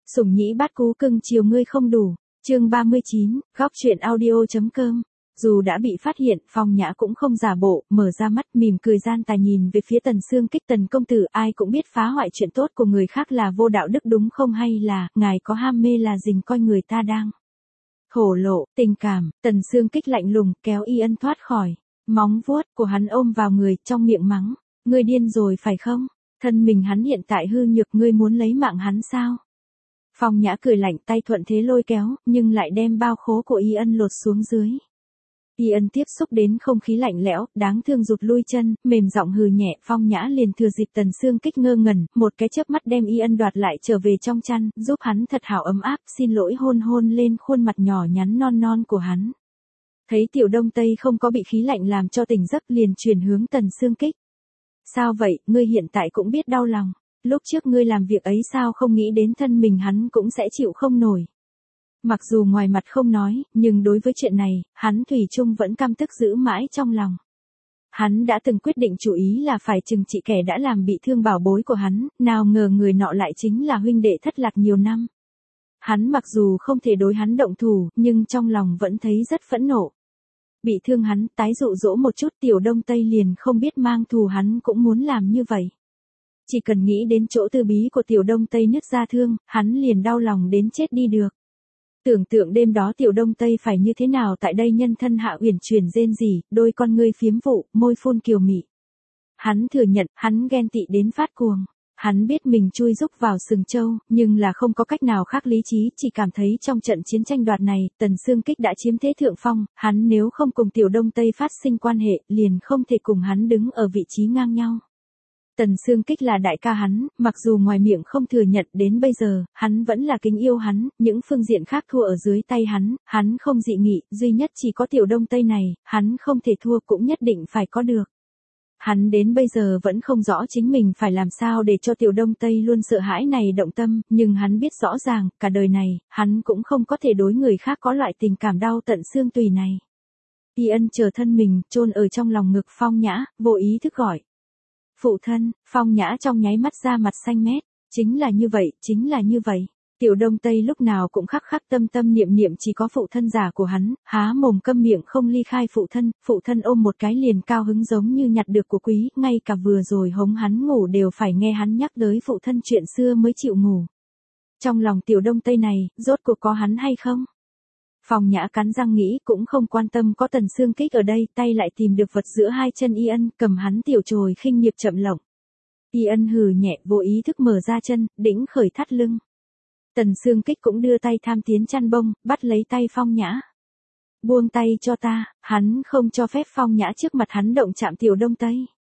Sủng nhĩ bát cú cưng chiều ngươi không đủ. Chương 39, góc truyện audio.com. Dù đã bị phát hiện, Phong Nhã cũng không giả bộ, mở ra mắt mỉm cười gian tà nhìn về phía Tần Xương Kích. Tần công tử, ai cũng biết phá hoại chuyện tốt của người khác là vô đạo đức đúng không, hay là ngài có ham mê là dình coi người ta đang thổ lộ tình cảm. Tần Xương Kích lạnh lùng kéo Y Ân thoát khỏi móng vuốt của hắn, ôm vào người, trong miệng mắng: ngươi điên rồi phải không? Thân mình hắn hiện tại hư nhược, ngươi muốn lấy mạng hắn sao? Phong Nhã cười lạnh, tay thuận thế lôi kéo, nhưng lại đem bao khố của Y Ân lột xuống dưới. Y Ân tiếp xúc đến không khí lạnh lẽo, đáng thương rụt lui chân, mềm giọng hừ nhẹ. Phong Nhã liền thừa dịp Tần Xương Kích ngơ ngẩn, một cái chớp mắt đem Y Ân đoạt lại trở về trong chăn, giúp hắn thật hảo ấm áp, xin lỗi hôn hôn lên khuôn mặt nhỏ nhắn non non của hắn. Thấy Tiểu Đông Tây không có bị khí lạnh làm cho tỉnh giấc, liền chuyển hướng Tần Xương Kích. Sao vậy, ngươi hiện tại cũng biết đau lòng. Lúc trước ngươi làm việc ấy sao không nghĩ đến thân mình hắn cũng sẽ chịu không nổi. Mặc dù ngoài mặt không nói, nhưng đối với chuyện này, hắn thủy chung vẫn căm tức giữ mãi trong lòng. Hắn đã từng quyết định chủ ý là phải trừng trị kẻ đã làm bị thương bảo bối của hắn, nào ngờ người nọ lại chính là huynh đệ thất lạc nhiều năm. Hắn mặc dù không thể đối hắn động thủ, nhưng trong lòng vẫn thấy rất phẫn nộ. Bị thương hắn, tái dụ dỗ một chút, Tiểu Đông Tây liền không biết mang thù hắn cũng muốn làm như vậy. Chỉ cần nghĩ đến chỗ tư bí của Tiểu Đông Tây nứt ra thương, hắn liền đau lòng đến chết đi được. Tưởng tượng đêm đó Tiểu Đông Tây phải như thế nào tại đây, nhân thân hạ uyển chuyển rên rỉ, đôi con ngươi phiếm vụ, môi phun kiều mị. Hắn thừa nhận, hắn ghen tị đến phát cuồng. Hắn biết mình chui rúc vào sừng trâu, nhưng là không có cách nào khác lý trí, chỉ cảm thấy trong trận chiến tranh đoạt này, Tần Xương Kích đã chiếm thế thượng phong, hắn nếu không cùng Tiểu Đông Tây phát sinh quan hệ, liền không thể cùng hắn đứng ở vị trí ngang nhau. Tần Xương Kích là đại ca hắn, mặc dù ngoài miệng không thừa nhận, đến bây giờ, hắn vẫn là kính yêu hắn, những phương diện khác thua ở dưới tay hắn không dị nghị, duy nhất chỉ có Tiểu Đông Tây này, hắn không thể thua cũng nhất định phải có được. Hắn đến bây giờ vẫn không rõ chính mình phải làm sao để cho Tiểu Đông Tây luôn sợ hãi này động tâm, nhưng hắn biết rõ ràng, cả đời này, hắn cũng không có thể đối người khác có loại tình cảm đau tận xương tùy này. Y Ân chờ thân mình, chôn ở trong lòng ngực Phong Nhã, vô ý thức gọi: phụ thân. Phong Nhã trong nháy mắt ra mặt xanh mét. Chính là như vậy, chính là như vậy. Tiểu Đông Tây lúc nào cũng khắc khắc tâm tâm niệm niệm chỉ có phụ thân già của hắn, há mồm câm miệng không ly khai phụ thân ôm một cái liền cao hứng giống như nhặt được của quý, ngay cả vừa rồi hống hắn ngủ đều phải nghe hắn nhắc tới phụ thân chuyện xưa mới chịu ngủ. Trong lòng Tiểu Đông Tây này, rốt cuộc có hắn hay không? Phong Nhã cắn răng nghĩ, cũng không quan tâm có Tần Xương Kích ở đây, tay lại tìm được vật giữa hai chân Y Ân, cầm hắn tiểu chồi khinh nghiệp chậm lộng. Y Ân hừ nhẹ, vô ý thức mở ra chân, đĩnh khởi thắt lưng. Tần Xương Kích cũng đưa tay tham tiến chăn bông, bắt lấy tay Phong Nhã. Buông tay cho ta, hắn không cho phép Phong Nhã trước mặt hắn động chạm Tiểu Đông Tây.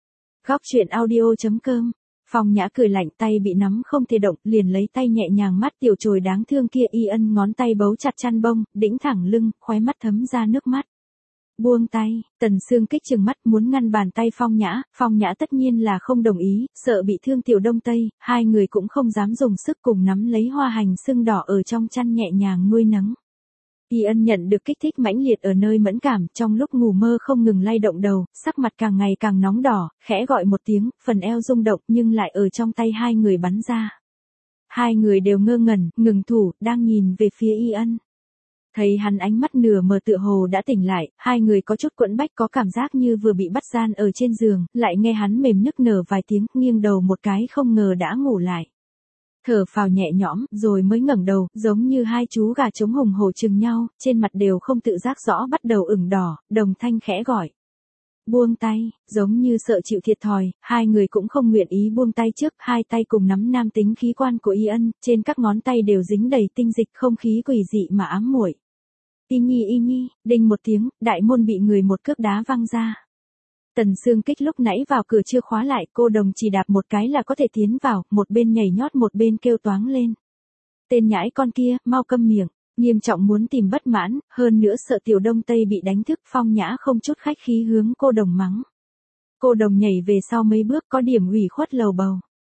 Góc truyện audio.com. Phong Nhã cười lạnh, tay bị nắm không thể động, liền lấy tay nhẹ nhàng mắt tiểu chồi đáng thương kia. Y Ân ngón tay bấu chặt chăn bông, đĩnh thẳng lưng, khóe mắt thấm ra nước mắt. Buông tay. Tần Xương Kích trừng mắt muốn ngăn bàn tay Phong Nhã tất nhiên là không đồng ý, sợ bị thương Tiểu Đông Tây, hai người cũng không dám dùng sức, cùng nắm lấy hoa hành sưng đỏ ở trong chăn nhẹ nhàng nuôi nấng. Y Ân nhận được kích thích mãnh liệt ở nơi mẫn cảm, trong lúc ngủ mơ không ngừng lay động đầu, sắc mặt càng ngày càng nóng đỏ, khẽ gọi một tiếng, phần eo rung động nhưng lại ở trong tay hai người bắn ra. Hai người đều ngơ ngẩn, ngừng thủ, đang nhìn về phía Y Ân. Thấy hắn ánh mắt nửa mờ tựa hồ đã tỉnh lại, hai người có chút quẫn bách, có cảm giác như vừa bị bắt gian ở trên giường, lại nghe hắn mềm nức nở vài tiếng, nghiêng đầu một cái không ngờ đã ngủ lại. Thở phào nhẹ nhõm, rồi mới ngẩng đầu, giống như hai chú gà trống hùng hổ chừng nhau, trên mặt đều không tự giác rõ bắt đầu ửng đỏ, đồng thanh khẽ gọi. Buông tay, giống như sợ chịu thiệt thòi, hai người cũng không nguyện ý buông tay trước, hai tay cùng nắm nam tính khí quan của Y Ân, trên các ngón tay đều dính đầy tinh dịch, không khí quỷ dị mà ám muội. Y nhi, đinh một tiếng, đại môn bị người một cước đá văng ra. Tần Xương Kích lúc nãy vào cửa chưa khóa lại, cô đồng chỉ đạp một cái là có thể tiến vào, một bên nhảy nhót một bên kêu toáng lên. Tên nhãi con kia, mau câm miệng, nghiêm trọng muốn tìm bất mãn, hơn nữa sợ Tiểu Đông Tây bị đánh thức. Phong Nhã không chút khách khí hướng cô đồng mắng. Cô đồng nhảy về sau mấy bước, có điểm ủy khuất lầu bầu.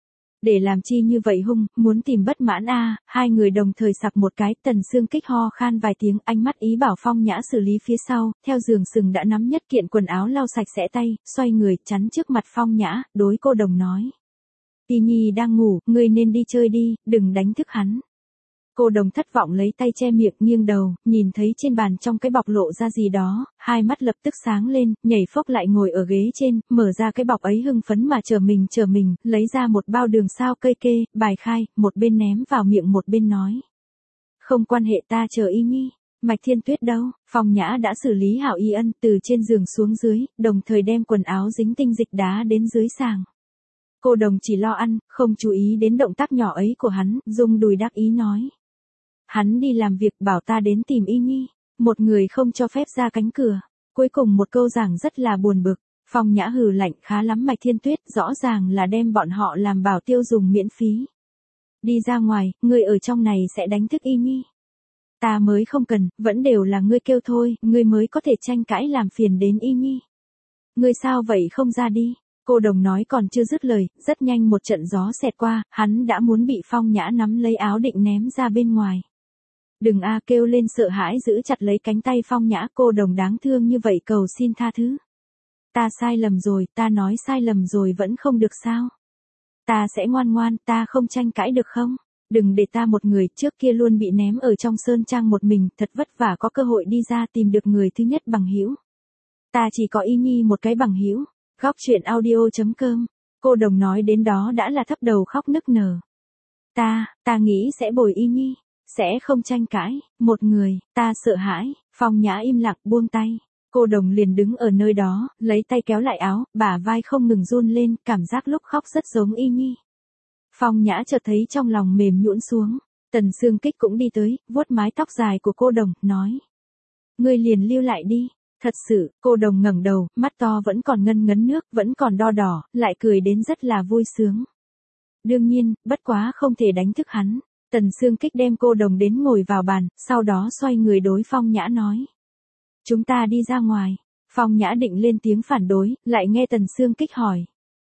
Để làm chi như vậy hung, muốn tìm bất mãn a? Hai người đồng thời sặc một cái. Tần Xương Kích ho khan vài tiếng, ánh mắt ý bảo Phong Nhã xử lý phía sau, theo giường sừng đã nắm nhất kiện quần áo lau sạch sẽ tay, xoay người chắn trước mặt Phong Nhã, đối cô đồng nói: Y nhi đang ngủ, ngươi nên đi chơi đi, đừng đánh thức hắn. Cô Đồng thất vọng lấy tay che miệng nghiêng đầu, nhìn thấy trên bàn trong cái bọc lộ ra gì đó, hai mắt lập tức sáng lên, nhảy phốc lại ngồi ở ghế trên, mở ra cái bọc ấy hưng phấn mà chờ mình, lấy ra một bao đường sao cây kê, bài khai, một bên ném vào miệng một bên nói. Không quan hệ, ta chờ Y Nhi. Mạch Thiên Tuyết đâu? Phong Nhã đã xử lý hảo Y Ân từ trên giường xuống dưới, đồng thời đem quần áo dính tinh dịch đá đến dưới sàng. Cô Đồng chỉ lo ăn, không chú ý đến động tác nhỏ ấy của hắn, rung đùi đắc ý nói. Hắn đi làm việc bảo ta đến tìm Y Nhi, một người không cho phép ra cánh cửa. Cuối cùng một câu giảng rất là buồn bực. Phong Nhã hừ lạnh, khá lắm Mạch Thiên Tuyết, rõ ràng là đem bọn họ làm bảo tiêu dùng miễn phí. Đi ra ngoài, ngươi ở trong này sẽ đánh thức Y Nhi. Ta mới không cần, vẫn đều là ngươi kêu thôi, ngươi mới có thể tranh cãi làm phiền đến Y Nhi. Ngươi sao vậy không ra đi? Cô Đồng nói còn chưa dứt lời, rất nhanh một trận gió xẹt qua, hắn đã muốn bị Phong Nhã nắm lấy áo định ném ra bên ngoài. Đừng a, kêu lên sợ hãi giữ chặt lấy cánh tay Phong Nhã, cô Đồng đáng thương như vậy cầu xin tha thứ. Ta sai lầm rồi, ta nói sai lầm rồi vẫn không được sao? Ta sẽ ngoan ngoan, ta không tranh cãi được không? Đừng để ta một người trước kia luôn bị ném ở trong sơn trang một mình, thật vất vả có cơ hội đi ra tìm được người thứ nhất bằng hữu. Ta chỉ có Y Nhi một cái bằng hữu. Góc truyện audio.com. Cô Đồng nói đến đó đã là thấp đầu khóc nức nở. Ta nghĩ sẽ bồi Y Nhi, sẽ không tranh cãi, một người, ta sợ hãi. Phong Nhã im lặng buông tay. Cô Đồng liền đứng ở nơi đó, lấy tay kéo lại áo, bả vai không ngừng run lên, cảm giác lúc khóc rất giống Y Nhi. Phong Nhã chợt thấy trong lòng mềm nhũn xuống. Tần Sương Kích cũng đi tới, vuốt mái tóc dài của cô Đồng, nói. Ngươi liền lưu lại đi. Thật sự, cô Đồng ngẩng đầu, mắt to vẫn còn ngân ngấn nước, vẫn còn đo đỏ, lại cười đến rất là vui sướng. Đương nhiên, bất quá không thể đánh thức hắn. Tần Sương Kích đem cô Đồng đến ngồi vào bàn, sau đó xoay người đối Phong Nhã nói. Chúng ta đi ra ngoài. Phong Nhã định lên tiếng phản đối, lại nghe Tần Sương Kích hỏi.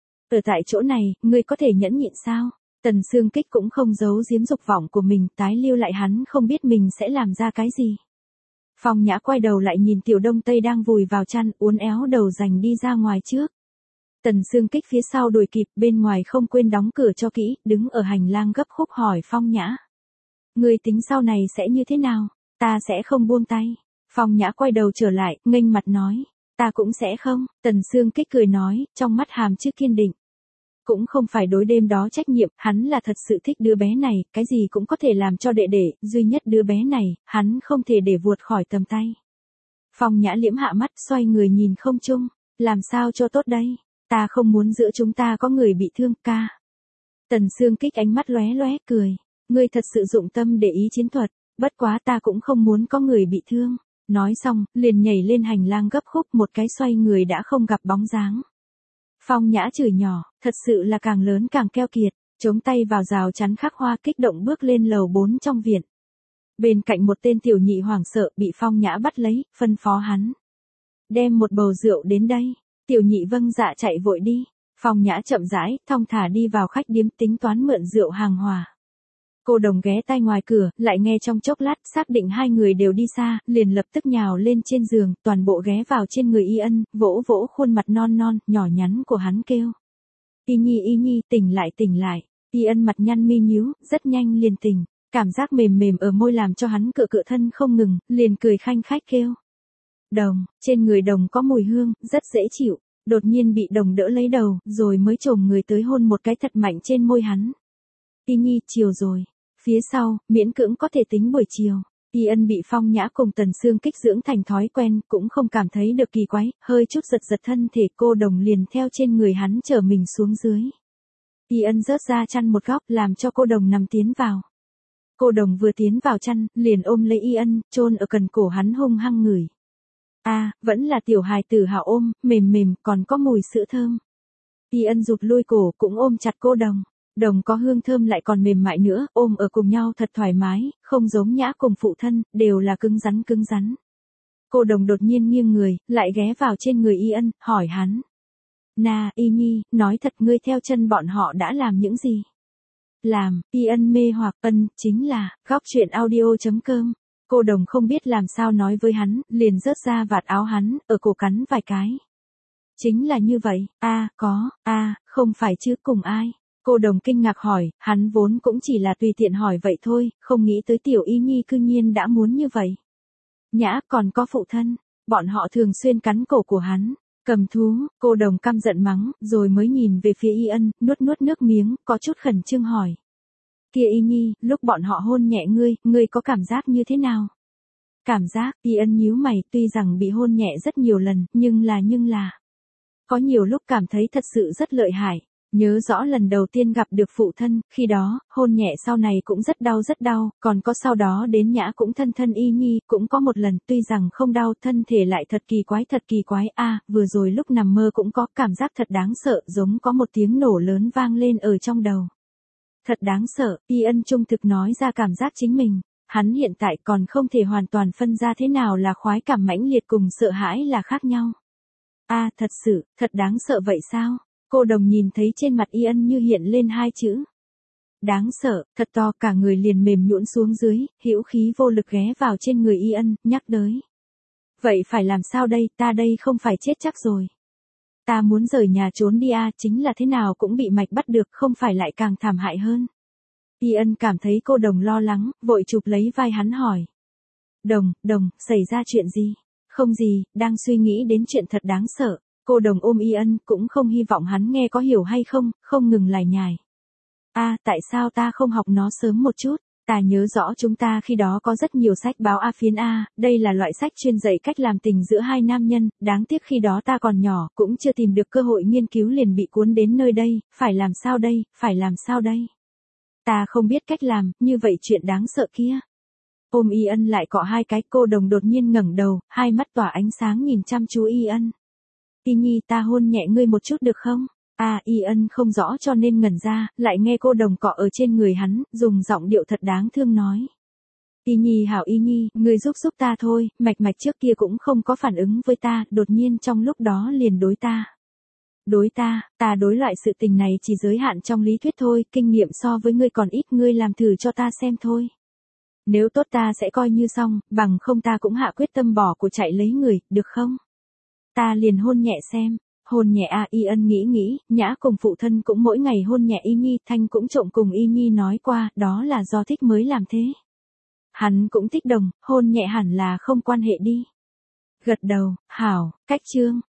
Ở tại chỗ này, ngươi có thể nhẫn nhịn sao? Tần Sương Kích cũng không giấu giếm dục vọng của mình, tái lưu lại hắn không biết mình sẽ làm ra cái gì. Phong Nhã quay đầu lại nhìn Tiểu Đông Tây đang vùi vào chăn, uốn éo đầu dành đi ra ngoài trước. Tần Sương Kích phía sau đuổi kịp, bên ngoài không quên đóng cửa cho kỹ, đứng ở hành lang gấp khúc hỏi Phong Nhã. Ngươi tính sau này sẽ như thế nào? Ta sẽ không buông tay. Phong Nhã quay đầu trở lại, nghênh mặt nói. Ta cũng sẽ không. Tần Sương Kích cười nói, trong mắt hàm chứa kiên định. Cũng không phải đối đêm đó trách nhiệm, hắn là thật sự thích đứa bé này, cái gì cũng có thể làm cho đệ đệ, duy nhất đứa bé này, hắn không thể để vuột khỏi tầm tay. Phong Nhã liễm hạ mắt, xoay người nhìn không trung, làm sao cho tốt đây, ta không muốn giữa chúng ta có người bị thương, ca. Tần Sương Kích ánh mắt lóe lóe cười, ngươi thật sự dụng tâm để ý chiến thuật, bất quá ta cũng không muốn có người bị thương. Nói xong, liền nhảy lên hành lang gấp khúc, một cái xoay người đã không gặp bóng dáng. Phong Nhã chửi nhỏ, thật sự là càng lớn càng keo kiệt, chống tay vào rào chắn khắc hoa kích động bước lên lầu 4 trong viện. Bên cạnh một tên tiểu nhị hoảng sợ bị Phong Nhã bắt lấy, phân phó hắn. Đem một bầu rượu đến đây, tiểu nhị vâng dạ chạy vội đi. Phong Nhã chậm rãi, thong thả đi vào khách điếm tính toán mượn rượu hàng hòa. Cô Đồng ghé tai ngoài cửa, lại nghe trong chốc lát, xác định hai người đều đi xa, liền lập tức nhào lên trên giường, toàn bộ ghé vào trên người Y Ân, vỗ vỗ khuôn mặt non non, nhỏ nhắn của hắn kêu. Y Nhi, tỉnh lại. Y Ân mặt nhăn mi nhíu, rất nhanh liền tỉnh, cảm giác mềm mềm ở môi làm cho hắn cựa thân không ngừng, liền cười khanh khách kêu. Đồng, trên người Đồng có mùi hương, rất dễ chịu, đột nhiên bị Đồng đỡ lấy đầu, rồi mới chồm người tới hôn một cái thật mạnh trên môi hắn. Y Nhi, chiều rồi. Phía sau, miễn cưỡng có thể tính buổi chiều. Y Ân bị Phong Nhã cùng Tần Sương Kích dưỡng thành thói quen, cũng không cảm thấy được kỳ quái, hơi chút giật thân thể cô Đồng liền theo trên người hắn chở mình xuống dưới. Y Ân rớt ra chăn một góc làm cho cô Đồng nằm tiến vào. Cô Đồng vừa tiến vào chăn, liền ôm lấy Y Ân, chôn ở cần cổ hắn hung hăng ngửi. Vẫn là tiểu hài tử hảo ôm, mềm, còn có mùi sữa thơm. Y Ân rụt lui cổ cũng ôm chặt cô Đồng. Đồng có hương thơm lại còn mềm mại nữa, ôm ở cùng nhau thật thoải mái, không giống Nhã cùng phụ thân, đều là cứng rắn. Cô Đồng đột nhiên nghiêng người, lại ghé vào trên người Y Ân, hỏi hắn. Y Nhi, nói thật ngươi theo chân bọn họ đã làm những gì? Làm, Y Ân mê hoặc, chính là, góc truyện audio.com. Cô Đồng không biết làm sao nói với hắn, liền rớt ra vạt áo hắn, ở cổ cắn vài cái. Chính là như vậy, không phải chứ cùng ai. Cô Đồng kinh ngạc hỏi, hắn vốn cũng chỉ là tùy tiện hỏi vậy thôi, không nghĩ tới Tiểu Y Nhi cư nhiên đã muốn như vậy. Nhã còn có phụ thân, bọn họ thường xuyên cắn cổ của hắn. Cầm thú, cô Đồng căm giận mắng, rồi mới nhìn về phía Y Ân, nuốt nuốt nước miếng, có chút khẩn trương hỏi. Kia Y Nhi, lúc bọn họ hôn nhẹ ngươi có cảm giác như thế nào? Cảm giác, Y Ân nhíu mày, tuy rằng bị hôn nhẹ rất nhiều lần, nhưng là. Có nhiều lúc cảm thấy thật sự rất lợi hại. Nhớ rõ lần đầu tiên gặp được phụ thân, khi đó, hôn nhẹ sau này cũng rất đau, còn có sau đó đến Nhã cũng thân Y Nhi, cũng có một lần, tuy rằng không đau, thân thể lại thật kỳ quái, vừa rồi lúc nằm mơ cũng có cảm giác thật đáng sợ, giống có một tiếng nổ lớn vang lên ở trong đầu. Thật đáng sợ, Y Ân trung thực nói ra cảm giác chính mình, hắn hiện tại còn không thể hoàn toàn phân ra thế nào là khoái cảm mãnh liệt cùng sợ hãi là khác nhau. Thật sự, thật đáng sợ vậy sao? Cô Đồng nhìn thấy trên mặt Y Ân như hiện lên hai chữ. Đáng sợ, thật to, cả người liền mềm nhũn xuống dưới, hữu khí vô lực ghé vào trên người Y Ân, nhắc tới. Vậy phải làm sao đây, ta đây không phải chết chắc rồi. Ta muốn rời nhà trốn đi chính là thế nào cũng bị mạch bắt được, không phải lại càng thảm hại hơn. Y Ân cảm thấy cô Đồng lo lắng, vội chụp lấy vai hắn hỏi. Đồng, xảy ra chuyện gì? Không gì, đang suy nghĩ đến chuyện thật đáng sợ. Cô Đồng ôm Y Ân, cũng không hy vọng hắn nghe có hiểu hay không, không ngừng lải nhải. Tại sao ta không học nó sớm một chút? Ta nhớ rõ chúng ta khi đó có rất nhiều sách báo phiến đây là loại sách chuyên dạy cách làm tình giữa hai nam nhân, đáng tiếc khi đó ta còn nhỏ, cũng chưa tìm được cơ hội nghiên cứu liền bị cuốn đến nơi đây, phải làm sao đây? Ta không biết cách làm, như vậy chuyện đáng sợ kia. Ôm Y Ân lại cọ hai cái, cô Đồng đột nhiên ngẩng đầu, hai mắt tỏa ánh sáng nhìn chăm chú Y Ân. Y Nhi, ta hôn nhẹ ngươi một chút được không? Y Ân không rõ cho nên ngẩn ra, lại nghe cô Đồng cọ ở trên người hắn, dùng giọng điệu thật đáng thương nói. Y Nhi hảo Y Nhi, ngươi giúp ta thôi, mạch trước kia cũng không có phản ứng với ta, đột nhiên trong lúc đó liền đối ta. Ta đối loại sự tình này chỉ giới hạn trong lý thuyết thôi, kinh nghiệm so với ngươi còn ít, ngươi làm thử cho ta xem thôi. Nếu tốt ta sẽ coi như xong, bằng không ta cũng hạ quyết tâm bỏ của chạy lấy người, được không? Ta liền hôn nhẹ xem. Hôn nhẹ Y Ân nghĩ, Nhã cùng phụ thân cũng mỗi ngày hôn nhẹ Y Nhi, Thanh cũng trộm cùng Y Nhi nói qua, đó là do thích mới làm thế. Hắn cũng thích Đồng, hôn nhẹ hẳn là không quan hệ đi. Gật đầu, hảo, cách chương.